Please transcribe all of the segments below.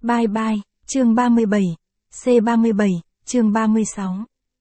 Bye bye, chương 37, C37, chương 36.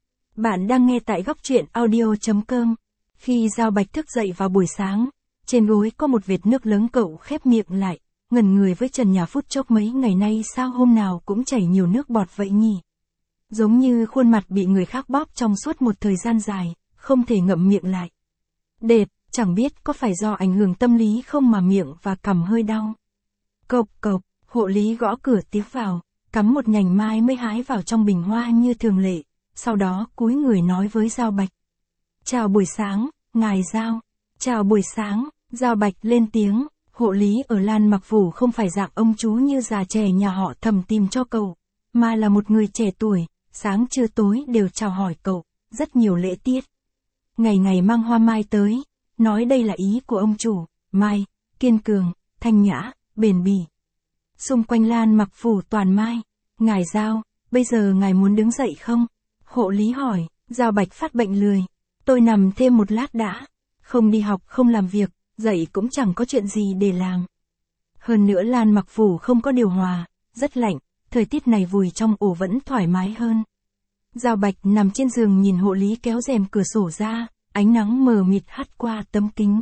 Bạn đang nghe tại góc truyện audio.com. Khi Giao Bạch thức dậy vào buổi sáng, trên gối có một vệt nước lớn, cậu khép miệng lại, ngẩn người với trần nhà phút chốc. Mấy ngày nay sao hôm nào cũng chảy nhiều nước bọt vậy nhỉ? Giống như khuôn mặt bị người khác bóp trong suốt một thời gian dài, không thể ngậm miệng lại. Đệt, chẳng biết có phải do ảnh hưởng tâm lý không mà miệng và cằm hơi đau. Cộc cộc, hộ lý gõ cửa tiếp vào, cắm một nhành mai mới hái vào trong bình hoa như thường lệ, sau đó cúi người nói với Giao Bạch. Chào buổi sáng, ngài Giao. Chào buổi sáng, Giao Bạch lên tiếng. Hộ lý ở Lan Mặc Phủ không phải dạng ông chú như già trẻ nhà họ Thẩm tìm cho cậu, mà là một người trẻ tuổi, sáng trưa tối đều chào hỏi cậu, rất nhiều lễ tiết. Ngày ngày mang hoa mai tới, nói đây là ý của ông chủ, mai, kiên cường, thanh nhã, bền bỉ. Xung quanh Lan Mặc Phủ toàn mai. Ngài Giao, bây giờ ngài muốn đứng dậy không? Hộ lý hỏi. Giao Bạch phát bệnh lười. Tôi nằm thêm một lát đã. Không đi học, không làm việc, dậy cũng chẳng có chuyện gì để làm. Hơn nữa Lan Mặc Phủ không có điều hòa, rất lạnh, thời tiết này vùi trong ổ vẫn thoải mái hơn. Giao Bạch nằm trên giường nhìn hộ lý kéo rèm cửa sổ ra, ánh nắng mờ mịt hắt qua tấm kính.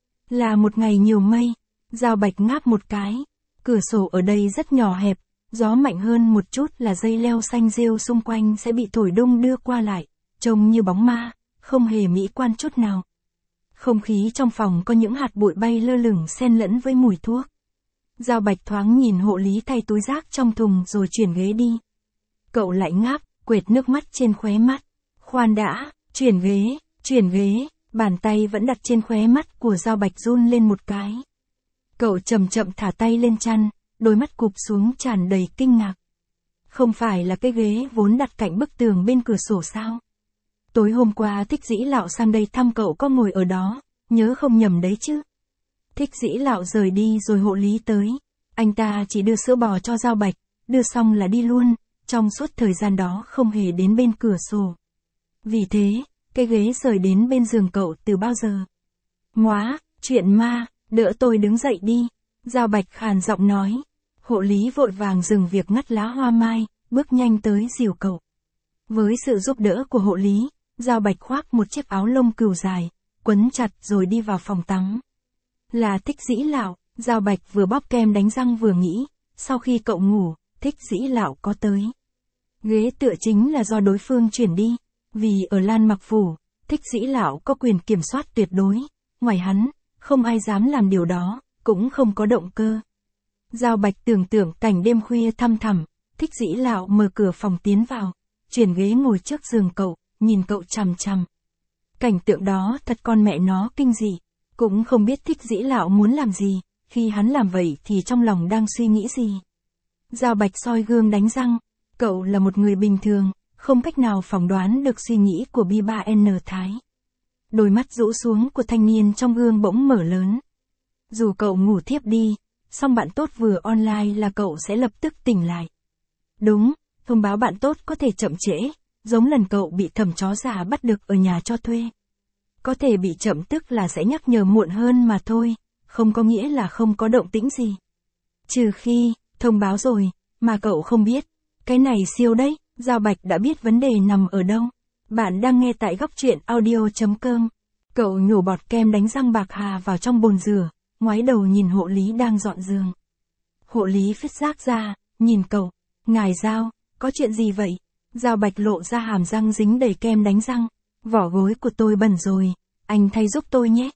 Là một ngày nhiều mây. Giao Bạch ngáp một cái. Cửa sổ ở đây rất nhỏ hẹp, gió mạnh hơn một chút là dây leo xanh rêu xung quanh sẽ bị thổi đung đưa qua lại, trông như bóng ma, không hề mỹ quan chút nào. Không khí trong phòng có những hạt bụi bay lơ lửng xen lẫn với mùi thuốc. Giao Bạch thoáng nhìn hộ lý thay túi rác trong thùng rồi chuyển ghế đi. Cậu lại ngáp, quệt nước mắt trên khóe mắt. Khoan đã, chuyển ghế, bàn tay vẫn đặt trên khóe mắt của Giao Bạch run lên một cái. Cậu chậm chậm thả tay lên chăn, đôi mắt cụp xuống tràn đầy kinh ngạc. Không phải là cái ghế vốn đặt cạnh bức tường bên cửa sổ sao? Tối hôm qua Thích Dĩ Lạo sang đây thăm cậu có ngồi ở đó, nhớ không nhầm đấy chứ? Thích Dĩ Lạo rời đi rồi hộ lý tới. Anh ta chỉ đưa sữa bò cho Giao Bạch, đưa xong là đi luôn, trong suốt thời gian đó không hề đến bên cửa sổ. Vì thế, cái ghế rời đến bên giường cậu từ bao giờ? Móa, chuyện ma. Đỡ tôi đứng dậy đi. Giao Bạch khàn giọng nói. Hộ lý vội vàng dừng việc ngắt lá hoa mai, bước nhanh tới dìu cậu. Với sự giúp đỡ của hộ lý, Giao Bạch khoác một chiếc áo lông cừu dài, quấn chặt rồi đi vào phòng tắm. Là Thích Dĩ Lạo. Giao Bạch vừa bóp kem đánh răng vừa nghĩ, sau khi cậu ngủ, Thích Dĩ Lạo có tới. Ghế tựa chính là do đối phương chuyển đi, vì ở Lan Mặc Phủ, Thích Dĩ Lạo có quyền kiểm soát tuyệt đối, ngoài hắn, không ai dám làm điều đó, cũng không có động cơ. Giao Bạch tưởng tượng cảnh đêm khuya thăm thẳm, Thích Dĩ Lạo mở cửa phòng tiến vào, chuyển ghế ngồi trước giường cậu, nhìn cậu chằm chằm. Cảnh tượng đó thật con mẹ nó kinh dị, cũng không biết Thích Dĩ Lạo muốn làm gì, khi hắn làm vậy thì trong lòng đang suy nghĩ gì. Giao Bạch soi gương đánh răng, cậu là một người bình thường, không cách nào phỏng đoán được suy nghĩ của Bi3N Thái. Đôi mắt rũ xuống của thanh niên trong gương bỗng mở lớn. Dù cậu ngủ thiếp đi, song bạn tốt vừa online là cậu sẽ lập tức tỉnh lại. Đúng, thông báo bạn tốt có thể chậm trễ, giống lần cậu bị thẩm chó già bắt được ở nhà cho thuê. Có thể bị chậm tức là sẽ nhắc nhở muộn hơn mà thôi, không có nghĩa là không có động tĩnh gì. Trừ khi, thông báo rồi, mà cậu không biết. Cái này siêu đấy, Giao Bạch đã biết vấn đề nằm ở đâu. Bạn đang nghe tại góc truyện audio.com. Cậu nhổ bọt kem đánh răng bạc hà vào trong bồn rửa, ngoái đầu nhìn hộ lý đang dọn giường. Hộ lý phết rác ra, nhìn cậu. Ngài Giao, có chuyện gì vậy? Giao Bạch lộ ra hàm răng dính đầy kem đánh răng. Vỏ gối của tôi bẩn rồi, anh thay giúp tôi nhé.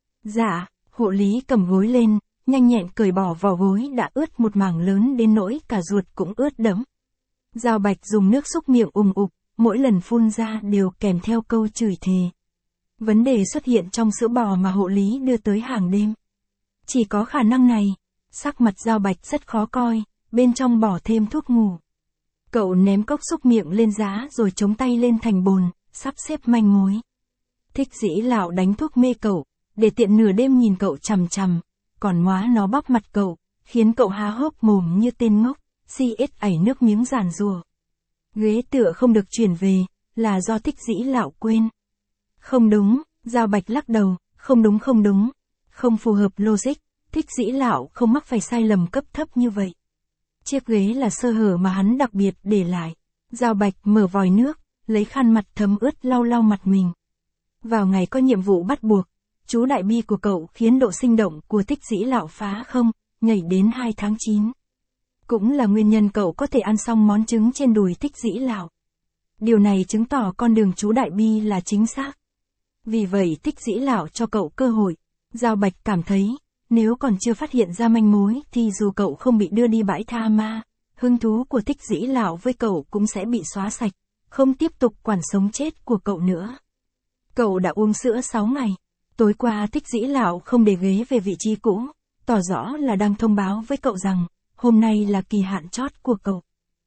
Dạ, hộ lý cầm gối lên, nhanh nhẹn cởi bỏ vỏ gối đã ướt một mảng lớn đến nỗi cả ruột cũng ướt đẫm. Giao Bạch dùng nước xúc miệng ục, mỗi lần phun ra đều kèm theo câu chửi thề. Vấn đề xuất hiện trong sữa bò mà hộ lý đưa tới hàng đêm. Chỉ có khả năng này, sắc mặt Giao Bạch rất khó coi, bên trong bỏ thêm thuốc ngủ. Cậu ném cốc xúc miệng lên giá rồi chống tay lên thành bồn, sắp xếp manh mối. Thích Dĩ Lạo đánh thuốc mê cậu, để tiện nửa đêm nhìn cậu chằm chằm, còn móa nó bóp mặt cậu, khiến cậu há hốc mồm như tên ngốc, CS ảy nước miếng giàn giụa. Ghế tựa không được chuyển về, là do Thích Dĩ Lạo quên. Không đúng, Giao Bạch lắc đầu, không đúng, không phù hợp logic, Thích Dĩ Lạo không mắc phải sai lầm cấp thấp như vậy. Chiếc ghế là sơ hở mà hắn đặc biệt để lại. Giao Bạch mở vòi nước, lấy khăn mặt thấm ướt lau lau mặt mình. Vào ngày có nhiệm vụ bắt buộc, chú đại bi của cậu khiến độ sinh động của Thích Dĩ Lão phá không, nhảy đến 2 tháng 9. Cũng là nguyên nhân cậu có thể ăn xong món trứng trên đùi Thích Dĩ Lão. Điều này chứng tỏ con đường chú đại bi là chính xác. Vì vậy Thích Dĩ Lão cho cậu cơ hội. Giao Bạch cảm thấy, nếu còn chưa phát hiện ra manh mối thì dù cậu không bị đưa đi bãi tha ma, hứng thú của Thích Dĩ Lão với cậu cũng sẽ bị xóa sạch, không tiếp tục quản sống chết của cậu nữa. Cậu đã uống sữa 6 ngày. Tối qua Thích Dĩ Lão không để ghế về vị trí cũ, tỏ rõ là đang thông báo với cậu rằng, hôm nay là kỳ hạn chót của cậu.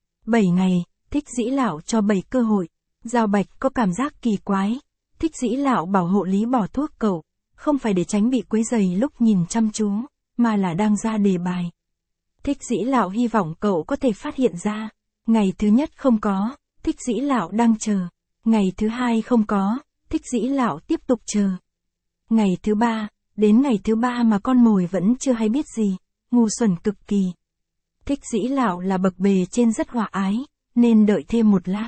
7 ngày, Thích Dĩ Lão cho 7 cơ hội. Giao Bạch có cảm giác kỳ quái. Thích Dĩ Lão bảo hộ lý bỏ thuốc cậu, không phải để tránh bị quấy rầy lúc nhìn chăm chú, mà là đang ra đề bài. Thích Dĩ Lão hy vọng cậu có thể phát hiện ra. Ngày thứ nhất không có, Thích Dĩ Lão đang chờ. Ngày thứ hai không có, Thích Dĩ Lão tiếp tục chờ. Ngày thứ ba, đến ngày thứ ba mà con mồi vẫn chưa hay biết gì, ngu xuẩn cực kỳ. Thích Dĩ Lão là bậc bề trên rất hòa ái, nên đợi thêm một lát.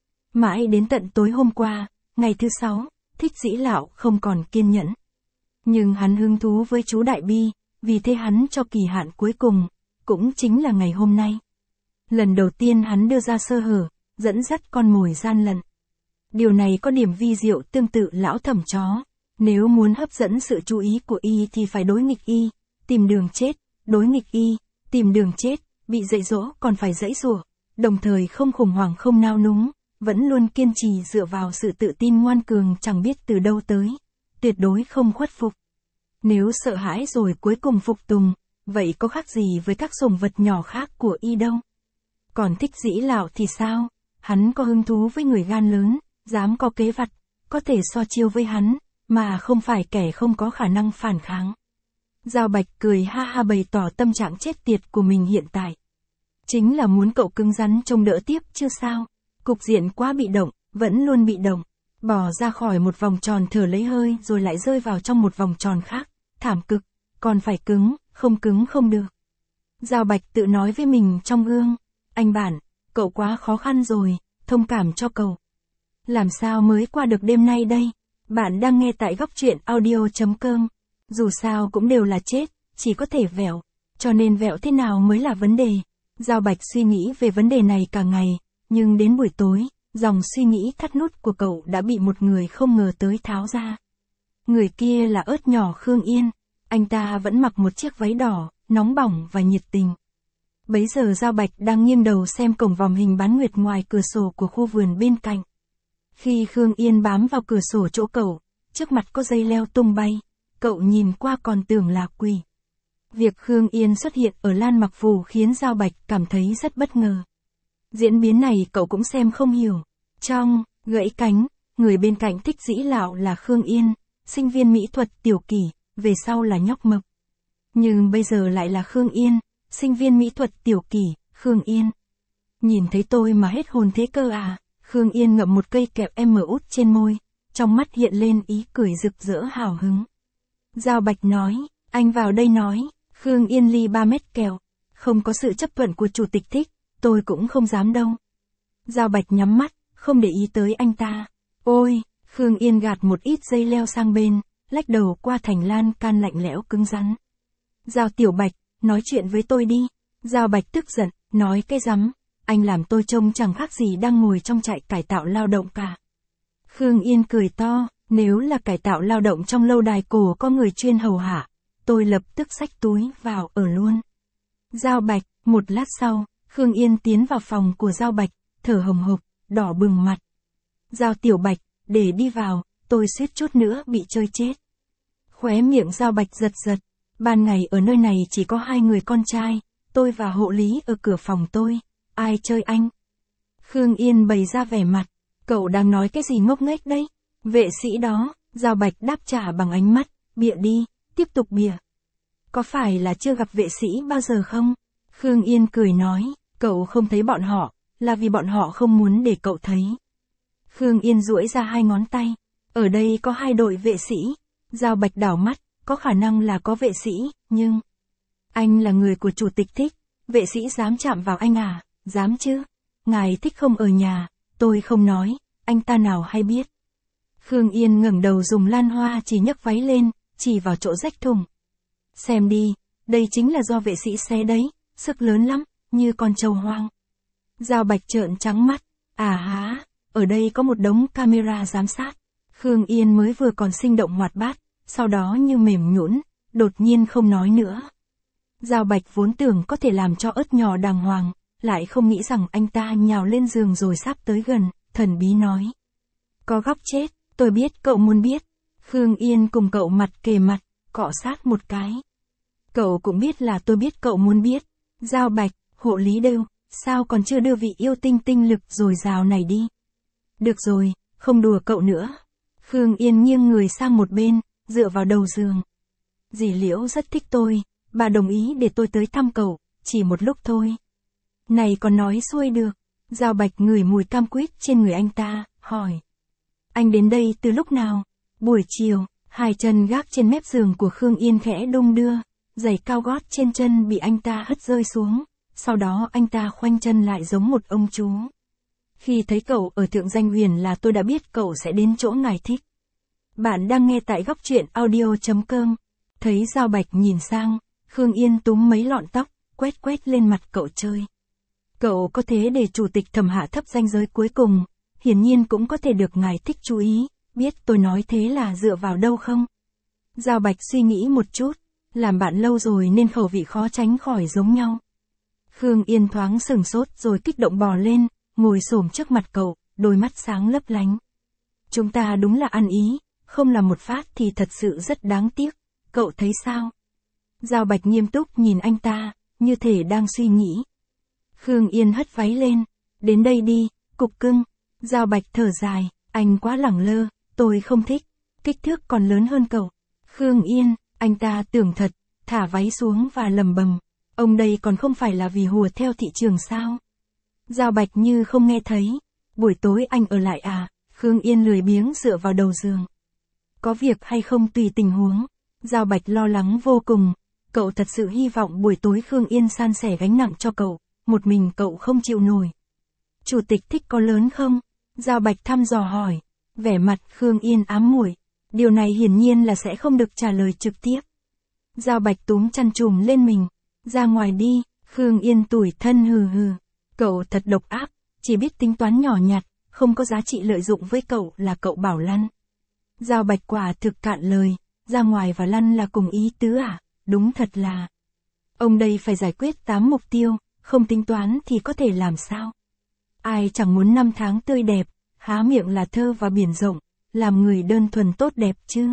Mãi đến tận tối hôm qua, ngày thứ 6, Thích Dĩ Lão không còn kiên nhẫn. Nhưng hắn hứng thú với chú đại bi, vì thế hắn cho kỳ hạn cuối cùng, cũng chính là ngày hôm nay. Lần đầu tiên hắn đưa ra sơ hở, dẫn dắt con mồi gian lận. Điều này có điểm vi diệu tương tự lão thẩm chó. Nếu muốn hấp dẫn sự chú ý của y thì phải đối nghịch y, tìm đường chết, đối nghịch y, tìm đường chết, bị dạy dỗ còn phải giãy giụa, đồng thời không khủng hoảng không nao núng, vẫn luôn kiên trì dựa vào sự tự tin ngoan cường chẳng biết từ đâu tới, tuyệt đối không khuất phục. Nếu sợ hãi rồi cuối cùng phục tùng, vậy có khác gì với các sủng vật nhỏ khác của y đâu. Còn Thích Dĩ Lão thì sao? Hắn có hứng thú với người gan lớn, dám có kế vặt, có thể so chiêu với hắn, mà không phải kẻ không có khả năng phản kháng. Giao Bạch cười ha ha bày tỏ tâm trạng chết tiệt của mình hiện tại. Chính là muốn cậu cứng rắn trông đỡ tiếp chứ sao. Cục diện quá bị động, vẫn luôn bị động. Bỏ ra khỏi một vòng tròn thở lấy hơi rồi lại rơi vào trong một vòng tròn khác. Thảm cực, còn phải cứng không được. Giao Bạch tự nói với mình trong gương. Anh bạn, cậu quá khó khăn rồi, thông cảm cho cậu. Làm sao mới qua được đêm nay đây? Bạn đang nghe tại góc truyện audio.com. Dù sao cũng đều là chết, chỉ có thể vẹo. Cho nên vẹo thế nào mới là vấn đề. Giao Bạch suy nghĩ về vấn đề này cả ngày, nhưng đến buổi tối, dòng suy nghĩ thắt nút của cậu đã bị một người không ngờ tới tháo ra. Người kia là ớt nhỏ Khương Yên. Anh ta vẫn mặc một chiếc váy đỏ, nóng bỏng và nhiệt tình. Bấy giờ Giao Bạch đang nghiêng đầu xem cổng vòm hình bán nguyệt ngoài cửa sổ của khu vườn bên cạnh. Khi Khương Yên bám vào cửa sổ chỗ cậu, trước mặt có dây leo tung bay, cậu nhìn qua còn tưởng là quỷ. Việc Khương Yên xuất hiện ở Lan Mặc Phủ khiến Giao Bạch cảm thấy rất bất ngờ. Diễn biến này cậu cũng xem không hiểu. Trong Gãy Cánh, người bên cạnh Thích Dĩ Lão là Khương Yên, sinh viên mỹ thuật tiểu kỷ, về sau là nhóc mập. Nhưng bây giờ lại là Khương Yên, sinh viên mỹ thuật tiểu kỷ, Khương Yên. Nhìn thấy tôi mà hết hồn thế cơ à? Khương Yên ngậm một cây kẹo út trên môi, trong mắt hiện lên ý cười rực rỡ hào hứng. Giao Bạch nói, anh vào đây nói. Khương Yên ly 3 mét kẹo. Không có sự chấp thuận của chủ tịch Thích, tôi cũng không dám đâu. Giao Bạch nhắm mắt, không để ý tới anh ta. Ôi, Khương Yên gạt một ít dây leo sang bên, lách đầu qua thành lan can lạnh lẽo cứng rắn. Giao Tiểu Bạch, nói chuyện với tôi đi. Giao Bạch tức giận, nói cái rắm, anh làm tôi trông chẳng khác gì đang ngồi trong trại cải tạo lao động cả. Khương Yên cười to, nếu là cải tạo lao động trong lâu đài cổ có người chuyên hầu hạ, tôi lập tức xách túi vào ở luôn. Giao Bạch, một lát sau, Khương Yên tiến vào phòng của Giao Bạch, thở hồng hộc, đỏ bừng mặt. Giao Tiểu Bạch, để đi vào, tôi suýt chút nữa bị chơi chết. Khóe miệng Giao Bạch giật giật, ban ngày ở nơi này chỉ có 2 người con trai, tôi và hộ lý ở cửa phòng tôi, ai chơi anh? Khương Yên bày ra vẻ mặt, cậu đang nói cái gì ngốc nghếch đấy? Vệ sĩ đó, Giao Bạch đáp trả bằng ánh mắt, bịa đi, tiếp tục bịa. Có phải là chưa gặp vệ sĩ bao giờ không? Khương Yên cười nói, cậu không thấy bọn họ, là vì bọn họ không muốn để cậu thấy. Khương Yên duỗi ra 2 ngón tay, ở đây có 2 đội vệ sĩ. Giao Bạch đảo mắt, có khả năng là có vệ sĩ, nhưng... Anh là người của chủ tịch Thích, vệ sĩ dám chạm vào anh à, dám chứ? Ngài thích không ở nhà, tôi không nói, anh ta nào hay biết. Khương Yên ngẩng đầu dùng lan hoa chỉ nhấc váy lên, chỉ vào chỗ rách thùng. Xem đi, đây chính là do vệ sĩ xé đấy, sức lớn lắm, như con trâu hoang. Giao Bạch trợn trắng mắt, à há, ở đây có một đống camera giám sát. Khương Yên mới vừa còn sinh động hoạt bát, sau đó như mềm nhũn, đột nhiên không nói nữa. Giao Bạch vốn tưởng có thể làm cho ớt nhỏ đàng hoàng, lại không nghĩ rằng anh ta nhào lên giường rồi sắp tới gần, thần bí nói. Có góc chết, tôi biết cậu muốn biết. Khương Yên cùng cậu mặt kề mặt, cọ sát một cái. Cậu cũng biết là tôi biết cậu muốn biết. Giao Bạch, hộ lý đều, sao còn chưa đưa vị yêu tinh tinh lực dồi dào này đi. Được rồi, không đùa cậu nữa. Khương Yên nghiêng người sang một bên, dựa vào đầu giường. Dì Liễu rất thích tôi, bà đồng ý để tôi tới thăm cậu, chỉ một lúc thôi. Này còn nói xuôi được. Giao Bạch ngửi mùi cam quýt trên người anh ta, hỏi. Anh đến đây từ lúc nào? Buổi chiều, hai chân gác trên mép giường của Khương Yên khẽ đung đưa, giày cao gót trên chân bị anh ta hất rơi xuống, sau đó anh ta khoanh chân lại giống một ông chú. Khi thấy cậu ở Thượng Danh Huyền là tôi đã biết cậu sẽ đến chỗ ngài thích. Bạn đang nghe tại góc truyện audio.com. Thấy Giao Bạch nhìn sang, Khương Yên túm mấy lọn tóc, quét lên mặt cậu chơi. Cậu có thế để chủ tịch Thẩm hạ thấp ranh giới cuối cùng, hiển nhiên cũng có thể được ngài thích chú ý, biết tôi nói thế là dựa vào đâu không? Giao Bạch suy nghĩ một chút, làm bạn lâu rồi nên khẩu vị khó tránh khỏi giống nhau. Khương Yên thoáng sửng sốt rồi kích động bò lên, ngồi xổm trước mặt cậu, đôi mắt sáng lấp lánh. Chúng ta đúng là ăn ý, không làm một phát thì thật sự rất đáng tiếc, cậu thấy sao? Giao Bạch nghiêm túc nhìn anh ta, như thể đang suy nghĩ. Khương Yên hất váy lên, đến đây đi, cục cưng. Giao Bạch thở dài, anh quá lẳng lơ, tôi không thích, kích thước còn lớn hơn cậu. Khương Yên, anh ta tưởng thật, thả váy xuống và lầm bầm, ông đây còn không phải là vì hùa theo thị trường sao? Giao Bạch như không nghe thấy, buổi tối anh ở lại à? Khương Yên lười biếng dựa vào đầu giường. Có việc hay không tùy tình huống. Giao Bạch lo lắng vô cùng, cậu thật sự hy vọng buổi tối Khương Yên san sẻ gánh nặng cho cậu, một mình cậu không chịu nổi. Chủ tịch thích có lớn không? Giao Bạch thăm dò hỏi, vẻ mặt Khương Yên ám muội. Điều này hiển nhiên là sẽ không được trả lời trực tiếp. Giao Bạch túm chăn trùm lên mình, ra ngoài đi. Khương Yên tủi thân hừ hừ, cậu thật độc ác, chỉ biết tính toán nhỏ nhặt, không có giá trị lợi dụng với cậu là cậu bảo lăn. Giao Bạch quả thực cạn lời, ra ngoài và lăn là cùng ý tứ à? Đúng thật là. Ông đây phải giải quyết 8 mục tiêu, không tính toán thì có thể làm sao? Ai chẳng muốn năm tháng tươi đẹp, há miệng là thơ và biển rộng, làm người đơn thuần tốt đẹp chứ.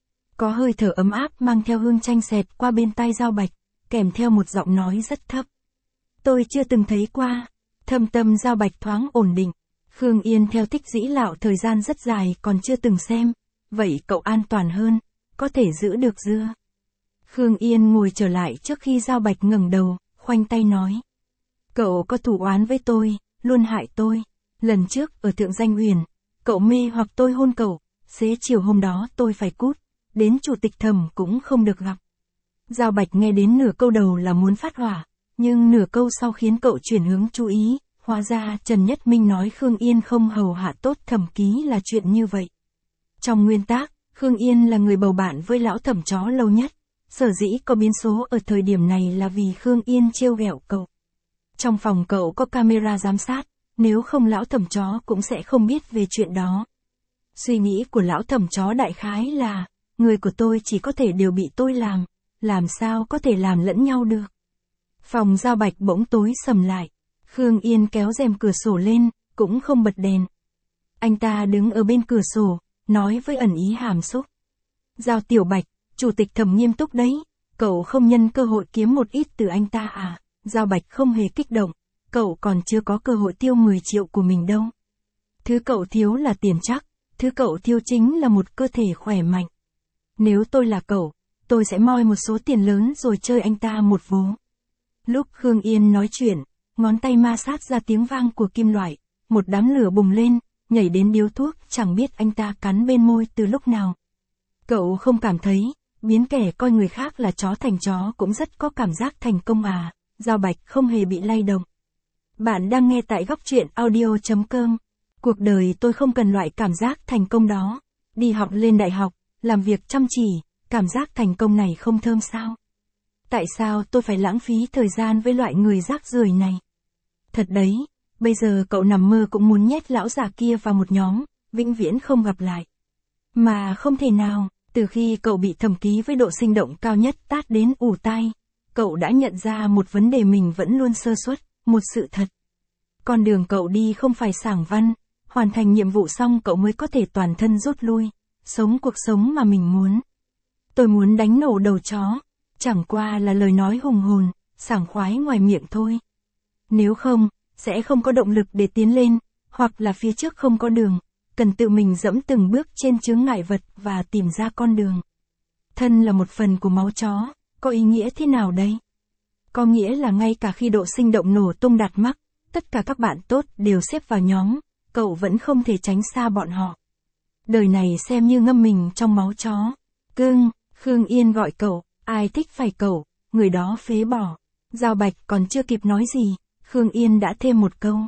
Có hơi thở ấm áp mang theo hương chanh xẹt qua bên tai Giao Bạch, kèm theo một giọng nói rất thấp. Tôi chưa từng thấy qua. Thâm tâm Giao Bạch thoáng ổn định. Khương Yên theo thích dĩ lạo thời gian rất dài còn chưa từng xem. Vậy cậu an toàn hơn, có thể giữ được dưa. Khương Yên ngồi trở lại trước khi Giao Bạch ngẩng đầu, khoanh tay nói. Cậu có thù oán với tôi, luôn hại tôi. Lần trước ở Thượng Danh Huyền, cậu mê hoặc tôi hôn cậu, xế chiều hôm đó tôi phải cút, đến chủ tịch Thẩm cũng không được gặp. Giao Bạch nghe đến nửa câu đầu là muốn phát hỏa, nhưng nửa câu sau khiến cậu chuyển hướng chú ý, hóa ra Trần Nhất Minh nói Khương Yên không hầu hạ tốt Thẩm Ký là chuyện như vậy. Trong nguyên tắc, Khương Yên là người bầu bạn với lão Thẩm chó lâu nhất, sở dĩ có biến số ở thời điểm này là vì Khương Yên trêu ghẹo cậu. Trong phòng cậu có camera giám sát, nếu không lão Thẩm chó cũng sẽ không biết về chuyện đó. Suy nghĩ của lão Thẩm chó đại khái là, người của tôi chỉ có thể đều bị tôi làm sao có thể làm lẫn nhau được. Phòng Giao Bạch bỗng tối sầm lại, Khương Yên kéo rèm cửa sổ lên, cũng không bật đèn. Anh ta đứng ở bên cửa sổ, nói với ẩn ý hàm xúc. Giao Tiểu Bạch, chủ tịch Thẩm nghiêm túc đấy, cậu không nhân cơ hội kiếm một ít từ anh ta à? Giao Bạch không hề kích động, cậu còn chưa có cơ hội tiêu 10 triệu của mình đâu. Thứ cậu thiếu là tiền chắc, thứ cậu thiếu chính là một cơ thể khỏe mạnh. Nếu tôi là cậu, tôi sẽ moi một số tiền lớn rồi chơi anh ta một vố. Lúc Khương Yên nói chuyện, ngón tay ma sát ra tiếng vang của kim loại, một đám lửa bùng lên, nhảy đến điếu thuốc, chẳng biết anh ta cắn bên môi từ lúc nào. Cậu không cảm thấy, biến kẻ coi người khác là chó thành chó cũng rất có cảm giác thành công à? Giao Bạch không hề bị lay động. Bạn đang nghe tại góc truyện audio.com. Cuộc đời tôi không cần loại cảm giác thành công đó. Đi học lên đại học, làm việc chăm chỉ, cảm giác thành công này không thơm sao? Tại sao tôi phải lãng phí thời gian với loại người rác rưởi này? Thật đấy, bây giờ cậu nằm mơ cũng muốn nhét lão già kia vào một nhóm, vĩnh viễn không gặp lại. Mà không thể nào, từ khi cậu bị thẩm ký với độ sinh động cao nhất tát đến ù tai, cậu đã nhận ra một vấn đề mình vẫn luôn sơ suất, một sự thật. Con đường cậu đi không phải sảng văn, hoàn thành nhiệm vụ xong cậu mới có thể toàn thân rút lui, sống cuộc sống mà mình muốn. Tôi muốn đánh nổ đầu chó, chẳng qua là lời nói hùng hồn, sảng khoái ngoài miệng thôi. Nếu không, sẽ không có động lực để tiến lên, hoặc là phía trước không có đường, cần tự mình dẫm từng bước trên chướng ngại vật và tìm ra con đường. Thân là một phần của máu chó, có ý nghĩa thế nào đây? Có nghĩa là ngay cả khi độ sinh động nổ tung đạt mắc, tất cả các bạn tốt đều xếp vào nhóm, cậu vẫn không thể tránh xa bọn họ. Đời này xem như ngâm mình trong máu chó. Cưng, Khương Yên gọi cậu, ai thích phải cậu, người đó phế bỏ. Giao Bạch còn chưa kịp nói gì, Khương Yên đã thêm một câu.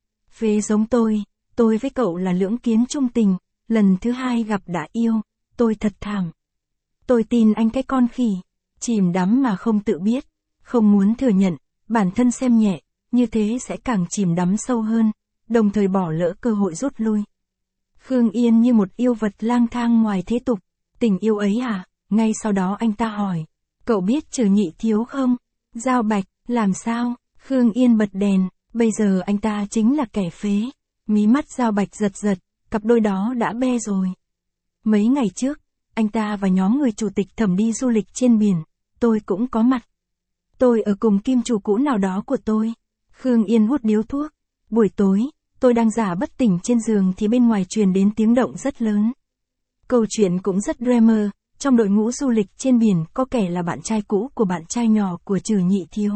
Phế giống tôi với cậu là lưỡng kiến chung tình, lần thứ hai gặp đã yêu, tôi thật thảm. Tôi tin anh cái con khỉ, chìm đắm mà không tự biết, không muốn thừa nhận, bản thân xem nhẹ, như thế sẽ càng chìm đắm sâu hơn, đồng thời bỏ lỡ cơ hội rút lui. Khương Yên như một yêu vật lang thang ngoài thế tục, tình yêu ấy à? Ngay sau đó anh ta hỏi, cậu biết Trừ Nhị Thiếu không? Giao Bạch, làm sao? Khương Yên bật đèn, bây giờ anh ta chính là kẻ phế. Mí mắt Giao Bạch giật giật, cặp đôi đó đã be rồi. Mấy ngày trước, anh ta và nhóm người chủ tịch Thẩm đi du lịch trên biển, tôi cũng có mặt. Tôi ở cùng kim chủ cũ nào đó của tôi. Khương Yên hút điếu thuốc. Buổi tối, tôi đang giả bất tỉnh trên giường thì bên ngoài truyền đến tiếng động rất lớn. Câu chuyện cũng rất drama, trong đội ngũ du lịch trên biển có kẻ là bạn trai cũ của bạn trai nhỏ của Trừ Nhị Thiếu.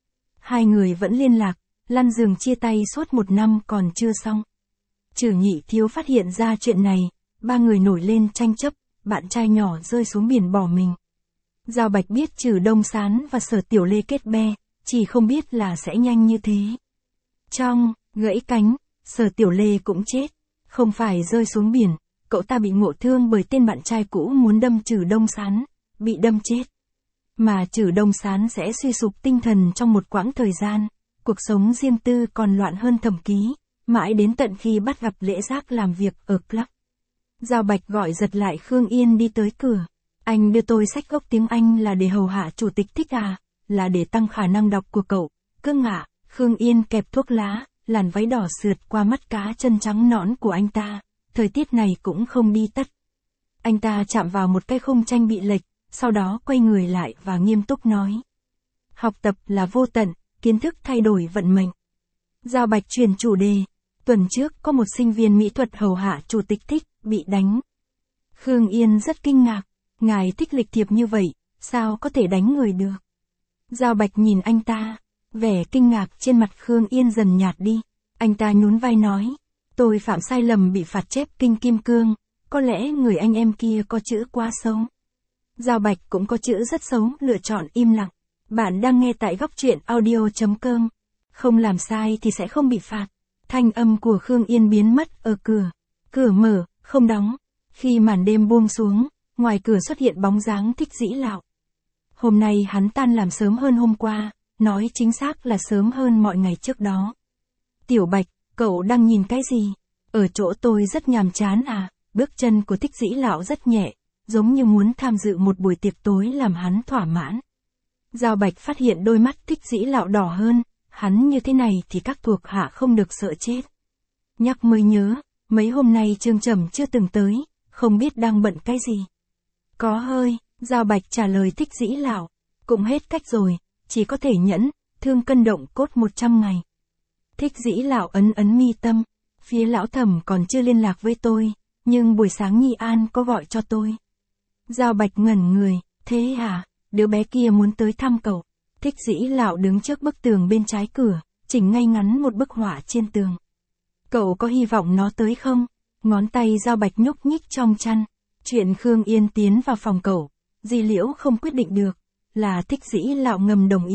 Hai người vẫn liên lạc, lăn giường chia tay suốt 1 năm còn chưa xong. Trừ Nhị Thiếu phát hiện ra chuyện này, ba người nổi lên tranh chấp, bạn trai nhỏ rơi xuống biển bỏ mình. Giao Bạch biết Trừ Đông Sán và Sở Tiểu Lê kết be, chỉ không biết là sẽ nhanh như thế. Trong gãy cánh, Sở Tiểu Lê cũng chết, không phải rơi xuống biển, cậu ta bị ngộ thương bởi tên bạn trai cũ muốn đâm Trừ Đông Sán, bị đâm chết. Mà Trừ Đông Sán sẽ suy sụp tinh thần trong một quãng thời gian, cuộc sống riêng tư còn loạn hơn Thẩm ký, mãi đến tận khi bắt gặp Lễ Giác làm việc ở club. Giao Bạch gọi giật lại Khương Yên đi tới cửa. Anh đưa tôi sách gốc tiếng Anh là để hầu hạ chủ tịch thích à, là để tăng khả năng đọc của cậu. Cưng ạ, Khương Yên kẹp thuốc lá, làn váy đỏ sượt qua mắt cá chân trắng nõn của anh ta, thời tiết này cũng không đi tất. Anh ta chạm vào một cái khung tranh bị lệch, sau đó quay người lại và nghiêm túc nói. Học tập là vô tận, kiến thức thay đổi vận mệnh. Giao Bạch chuyển chủ đề. Tuần trước có một sinh viên mỹ thuật hầu hạ chủ tịch thích, bị đánh. Khương Yên rất kinh ngạc. Ngài thích lịch thiệp như vậy, sao có thể đánh người được? Giao Bạch nhìn anh ta, vẻ kinh ngạc trên mặt Khương Yên dần nhạt đi. Anh ta nhún vai nói, tôi phạm sai lầm bị phạt chép kinh kim cương, có lẽ người anh em kia có chữ quá xấu. Giao Bạch cũng có chữ rất xấu, lựa chọn im lặng. Bạn đang nghe tại góc truyện audio.com. Không làm sai thì sẽ không bị phạt. Thanh âm của Khương Yên biến mất ở cửa. Cửa mở, không đóng. Khi màn đêm buông xuống, ngoài cửa xuất hiện bóng dáng Thích Dĩ Lạo. Hôm nay hắn tan làm sớm hơn hôm qua, nói chính xác là sớm hơn mọi ngày trước đó. Tiểu Bạch, cậu đang nhìn cái gì? Ở chỗ tôi rất nhàm chán à? Bước chân của Thích Dĩ Lạo rất nhẹ, giống như muốn tham dự một buổi tiệc tối làm hắn thỏa mãn. Giao Bạch phát hiện đôi mắt Thích Dĩ Lạo đỏ hơn, hắn như thế này thì các thuộc hạ không được sợ chết. Nhắc mới nhớ, mấy hôm nay Trương Trầm chưa từng tới, không biết đang bận cái gì. Có hơi, Giao Bạch trả lời Thích Dĩ Lạo, cũng hết cách rồi, chỉ có thể nhẫn, thương cân động cốt 100 ngày. Thích Dĩ Lạo ấn ấn mi tâm, phía lão Thẩm còn chưa liên lạc với tôi, nhưng buổi sáng Nhi An có gọi cho tôi. Giao Bạch ngẩn người, thế hả, đứa bé kia muốn tới thăm cậu. Thích Dĩ Lạo đứng trước bức tường bên trái cửa, chỉnh ngay ngắn một bức họa trên tường. Cậu có hy vọng nó tới không? Ngón tay Giao Bạch nhúc nhích trong chăn. Chuyện Khương Yên tiến vào phòng cậu, Di Liễu không quyết định được, là Thích Dĩ Lạo ngầm đồng ý,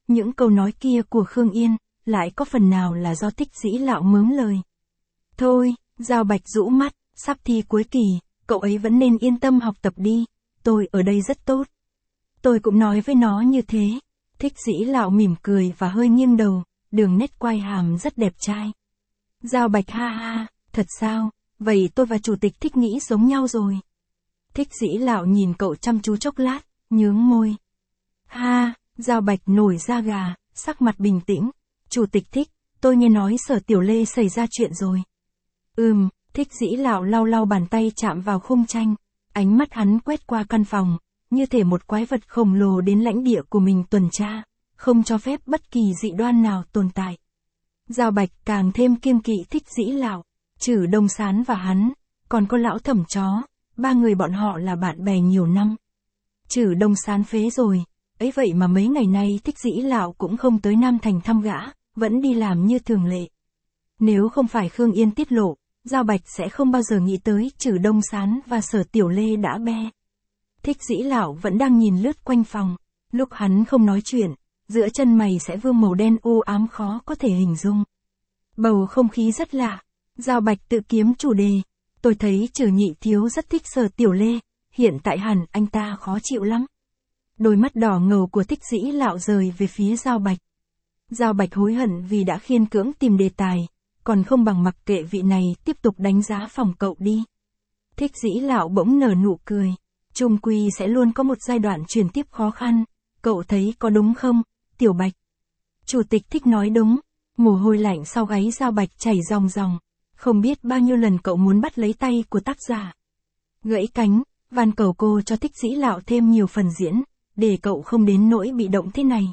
những câu nói kia của Khương Yên, lại có phần nào là do Thích Dĩ Lão mớm lời. Thôi, Giao Bạch rũ mắt, sắp thi cuối kỳ, cậu ấy vẫn nên yên tâm học tập đi, tôi ở đây rất tốt. Tôi cũng nói với nó như thế. Thích Dĩ Lão mỉm cười và hơi nghiêng đầu, đường nét quai hàm rất đẹp trai. Giao Bạch ha ha, thật sao, vậy tôi và chủ tịch Thích nghĩ giống nhau rồi. Thích Dĩ Lão nhìn cậu chăm chú chốc lát, nhướng môi. Ha, Giao Bạch nổi da gà, sắc mặt bình tĩnh. Chủ tịch Thích, tôi nghe nói Sở Tiểu Lê xảy ra chuyện rồi. Thích Dĩ Lão lau lau bàn tay chạm vào khung tranh, ánh mắt hắn quét qua căn phòng, như thể một quái vật khổng lồ đến lãnh địa của mình tuần tra, không cho phép bất kỳ dị đoan nào tồn tại. Giao Bạch càng thêm kiêng kỵ Thích Dĩ Lão, trừ Đông Sán và hắn, còn có lão thẩm chó, ba người bọn họ là bạn bè nhiều năm. Trừ Đông Sán phế rồi, ấy vậy mà mấy ngày nay Thích Dĩ Lão cũng không tới Nam Thành thăm gã, vẫn đi làm như thường lệ. Nếu không phải Khương Yên tiết lộ, Giao Bạch sẽ không bao giờ nghĩ tới trừ Đông Sán và Sở Tiểu Lê đã be. Thích Dĩ Lão vẫn đang nhìn lướt quanh phòng, lúc hắn không nói chuyện, giữa chân mày sẽ vương màu đen u ám khó có thể hình dung. Bầu không khí rất lạ, Giao Bạch tự kiếm chủ đề, tôi thấy trừ Nhị thiếu rất thích Sở Tiểu Lê, hiện tại hẳn anh ta khó chịu lắm. Đôi mắt đỏ ngầu của Thích Dĩ Lão rời về phía Giao Bạch. Giao Bạch hối hận vì đã khiên cưỡng tìm đề tài, còn không bằng mặc kệ vị này tiếp tục đánh giá phòng cậu đi. Thích Dĩ Lão bỗng nở nụ cười, chung quy sẽ luôn có một giai đoạn chuyển tiếp khó khăn, cậu thấy có đúng không, Tiểu Bạch? Chủ tịch Thích nói đúng, mồ hôi lạnh sau gáy Giao Bạch chảy ròng ròng, không biết bao nhiêu lần cậu muốn bắt lấy tay của tác giả. Gãy cánh, van cầu cô cho Thích Dĩ Lão thêm nhiều phần diễn, để cậu không đến nỗi bị động thế này.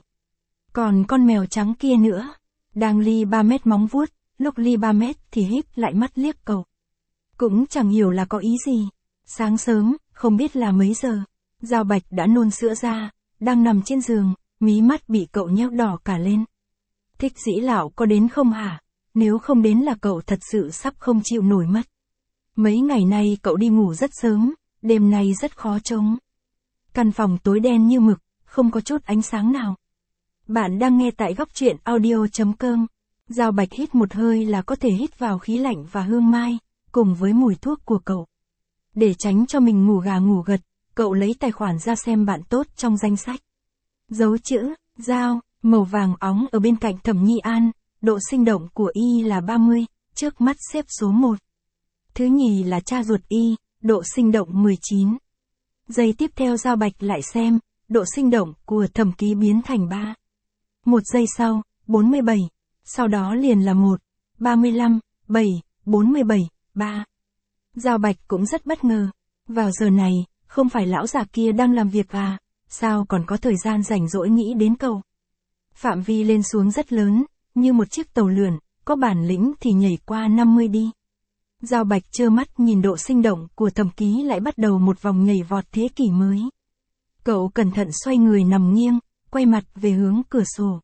Còn con mèo trắng kia nữa, đang li 3 mét móng vuốt, lúc li 3 mét thì híp lại mắt liếc cậu. Cũng chẳng hiểu là có ý gì. Sáng sớm, không biết là mấy giờ, Giao Bạch đã nôn sữa ra, đang nằm trên giường, mí mắt bị cậu nhéo đỏ cả lên. Thích Dĩ Lão có đến không hả? Nếu không đến là cậu thật sự sắp không chịu nổi mất. Mấy ngày nay cậu đi ngủ rất sớm, đêm nay rất khó trông. Căn phòng tối đen như mực, không có chút ánh sáng nào. Bạn đang nghe tại góc truyện audio.com. Giao Bạch hít một hơi là có thể hít vào khí lạnh và hương mai, cùng với mùi thuốc của cậu. Để tránh cho mình ngủ gà ngủ gật, cậu lấy tài khoản ra xem bạn tốt trong danh sách. Dấu chữ, Giao, màu vàng óng ở bên cạnh Thẩm Nhi An, độ sinh động của Y là 30, trước mắt xếp số 1. Thứ nhì là cha ruột Y, độ sinh động 19. Giây tiếp theo Giao Bạch lại xem, độ sinh động của Thẩm Ký biến thành 3. Một giây sau, 47, sau đó liền là 1, 35, 7, 47, 3. Giao Bạch cũng rất bất ngờ, vào giờ này, không phải lão già kia đang làm việc à, sao còn có thời gian rảnh rỗi nghĩ đến cậu. Phạm vi lên xuống rất lớn, như một chiếc tàu lượn, có bản lĩnh thì nhảy qua 50 đi. Giao Bạch trơ mắt nhìn độ sinh động của Thẩm Ký lại bắt đầu một vòng nhảy vọt thế kỷ mới. Cậu cẩn thận xoay người nằm nghiêng, quay mặt về hướng cửa sổ.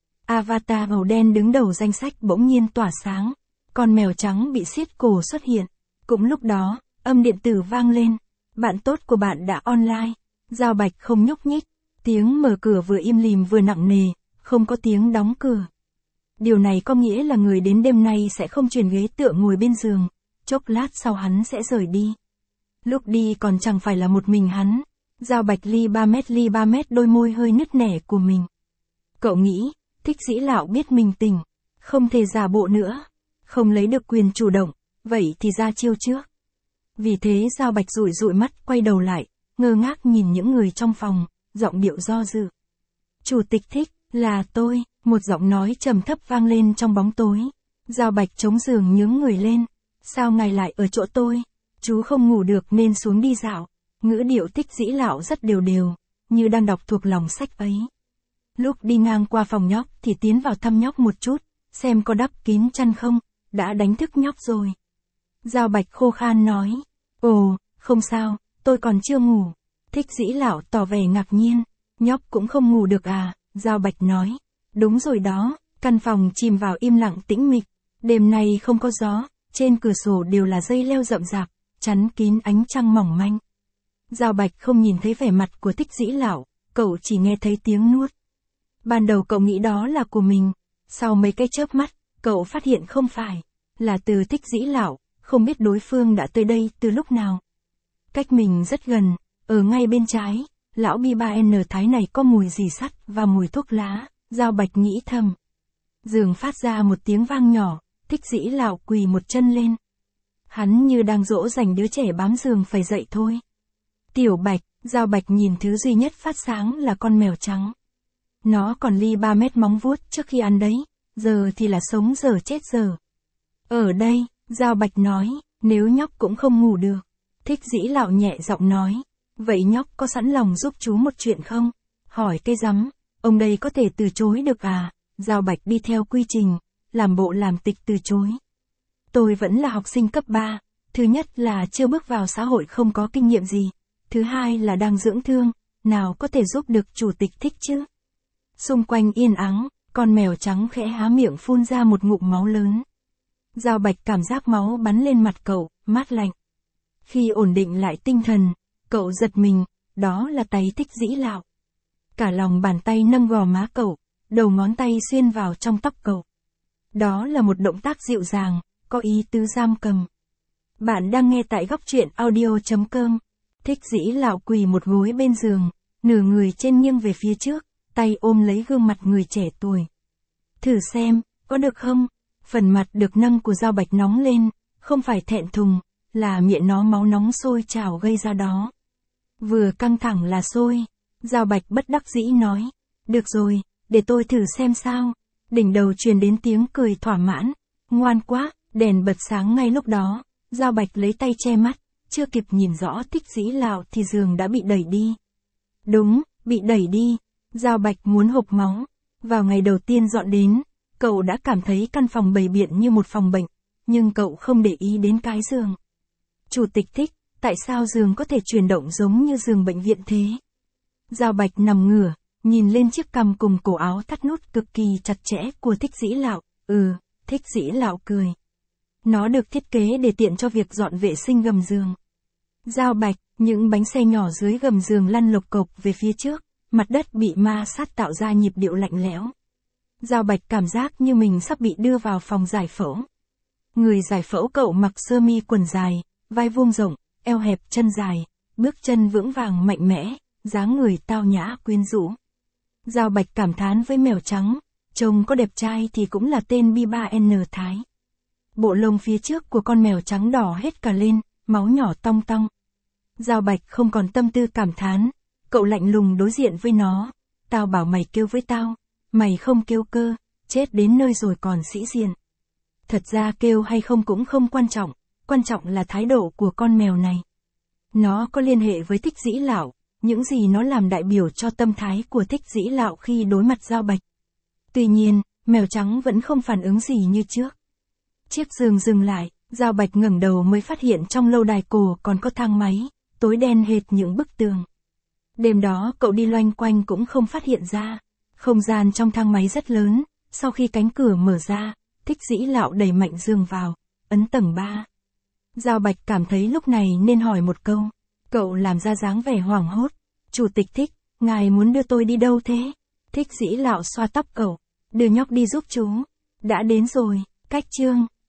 Avatar màu đen đứng đầu danh sách bỗng nhiên tỏa sáng, con mèo trắng bị siết cổ xuất hiện. Cũng lúc đó, âm điện tử vang lên, bạn tốt của bạn đã online. Giao Bạch không nhúc nhích, tiếng mở cửa vừa im lìm vừa nặng nề, không có tiếng đóng cửa. Điều này có nghĩa là người đến đêm nay sẽ không chuyển ghế tựa ngồi bên giường, chốc lát sau hắn sẽ rời đi. Lúc đi còn chẳng phải là một mình hắn. Giao Bạch li 3 mét đôi môi hơi nứt nẻ của mình. Cậu nghĩ, Thích Dĩ Lão biết mình tỉnh, không thể giả bộ nữa, không lấy được quyền chủ động, vậy thì ra chiêu trước. Vì thế Giao Bạch dụi dụi mắt quay đầu lại, ngơ ngác nhìn những người trong phòng, giọng điệu do dự. Chủ tịch Thích, là tôi, một giọng nói trầm thấp vang lên trong bóng tối. Giao Bạch chống giường nhướng người lên, sao ngài lại ở chỗ tôi, chú không ngủ được nên xuống đi dạo. Ngữ điệu Thích Dĩ Lão rất đều đều, như đang đọc thuộc lòng sách ấy. Lúc đi ngang qua phòng nhóc thì tiến vào thăm nhóc một chút, xem có đắp kín chăn không, đã đánh thức nhóc rồi. Giao Bạch khô khan nói, ồ, không sao, tôi còn chưa ngủ. Thích Dĩ Lão tỏ vẻ ngạc nhiên, nhóc cũng không ngủ được à, Giao Bạch nói, đúng rồi đó, căn phòng chìm vào im lặng tĩnh mịch, đêm nay không có gió, trên cửa sổ đều là dây leo rậm rạp, chắn kín ánh trăng mỏng manh. Giao Bạch không nhìn thấy vẻ mặt của Thích Dĩ Lão, cậu chỉ nghe thấy tiếng nuốt. Ban đầu cậu nghĩ đó là của mình. Sau mấy cái chớp mắt, cậu phát hiện không phải. Là từ Thích Dĩ Lão, không biết đối phương đã tới đây từ lúc nào. Cách mình rất gần, ở ngay bên trái, lão B3N Thái này có mùi rỉ sắt và mùi thuốc lá, Giao Bạch nghĩ thầm. Giường phát ra một tiếng vang nhỏ, Thích Dĩ Lão quỳ một chân lên. Hắn như đang dỗ dành đứa trẻ bám giường phải dậy thôi. Tiểu Bạch, Giao Bạch nhìn thứ duy nhất phát sáng là con mèo trắng. Nó còn ly 3 mét móng vuốt trước khi ăn đấy, giờ thì là sống giờ chết giờ. Ở đây, Giao Bạch nói, nếu nhóc cũng không ngủ được. Thích Dĩ Lão nhẹ giọng nói, vậy nhóc có sẵn lòng giúp chú một chuyện không? Hỏi cái rắm, ông đây có thể từ chối được à? Giao Bạch đi theo quy trình, làm bộ làm tịch từ chối. Tôi vẫn là học sinh cấp 3, thứ nhất là chưa bước vào xã hội không có kinh nghiệm gì, thứ hai là đang dưỡng thương, nào có thể giúp được chủ tịch Thích chứ? Xung quanh yên ắng, con mèo trắng khẽ há miệng phun ra một ngụm máu lớn. Giao Bạch cảm giác máu bắn lên mặt cậu, mát lạnh. Khi ổn định lại tinh thần, cậu giật mình, đó là tay Thích Dĩ Lão. Cả lòng bàn tay nâng gò má cậu, đầu ngón tay xuyên vào trong tóc cậu. Đó là một động tác dịu dàng, có ý tứ giam cầm. Bạn đang nghe tại góc truyện audio.com. Thích Dĩ Lão quỳ một gối bên giường, nửa người trên nghiêng về phía trước, tay ôm lấy gương mặt người trẻ tuổi. Thử xem, có được không? Phần mặt được nâng của Giao Bạch nóng lên, không phải thẹn thùng, là miệng nó máu nóng sôi trào gây ra đó. Vừa căng thẳng là sôi. Giao Bạch bất đắc dĩ nói, được rồi, để tôi thử xem sao. Đỉnh đầu truyền đến tiếng cười thỏa mãn. Ngoan quá, đèn bật sáng ngay lúc đó. Giao Bạch lấy tay che mắt, chưa kịp nhìn rõ Thích Dĩ Lão thì giường đã bị đẩy đi. Đúng, bị đẩy đi. Giao Bạch muốn hộc máu. Vào ngày đầu tiên dọn đến, cậu đã cảm thấy căn phòng bầy biện như một phòng bệnh, nhưng cậu không để ý đến cái giường. Chủ tịch Thích, tại sao giường có thể chuyển động giống như giường bệnh viện thế? Giao Bạch nằm ngửa, nhìn lên chiếc cằm cùng cổ áo thắt nút cực kỳ chặt chẽ của Thích Dĩ Lão. Thích Dĩ Lão cười. Nó được thiết kế để tiện cho việc dọn vệ sinh gầm giường. Giao Bạch, những bánh xe nhỏ dưới gầm giường lăn lộc cộc về phía trước, mặt đất bị ma sát tạo ra nhịp điệu lạnh lẽo. Giao Bạch cảm giác như mình sắp bị đưa vào phòng giải phẫu. Người giải phẫu cậu mặc sơ mi quần dài, vai vuông rộng, eo hẹp chân dài, bước chân vững vàng mạnh mẽ, dáng người tao nhã quyến rũ. Giao Bạch cảm thán với mèo trắng, trông có đẹp trai thì cũng là tên B3N Thái. Bộ lông phía trước của con mèo trắng đỏ hết cả lên, máu nhỏ tong tong. Giao Bạch không còn tâm tư cảm thán, cậu lạnh lùng đối diện với nó. Tao bảo mày kêu với tao, mày không kêu cơ, chết đến nơi rồi còn sĩ diện. Thật ra kêu hay không cũng không quan trọng là thái độ của con mèo này. Nó có liên hệ với Thích Dĩ Lão, những gì nó làm đại biểu cho tâm thái của Thích Dĩ Lão khi đối mặt Giao Bạch. Tuy nhiên, mèo trắng vẫn không phản ứng gì như trước. Chiếc giường dừng lại, Giao Bạch ngẩng đầu mới phát hiện trong lâu đài cổ còn có thang máy, tối đen hệt những bức tường. Đêm đó cậu đi loanh quanh cũng không phát hiện ra. Không gian trong thang máy rất lớn, sau khi cánh cửa mở ra, Thích Dĩ Lão đẩy mạnh giường vào, ấn tầng 3. Giao Bạch cảm thấy lúc này nên hỏi một câu. Cậu làm ra dáng vẻ hoảng hốt. Chủ tịch Thích, ngài muốn đưa tôi đi đâu thế? Thích Dĩ Lão xoa tóc cậu. Đưa nhóc đi giúp chú. Đã đến rồi, cách chương.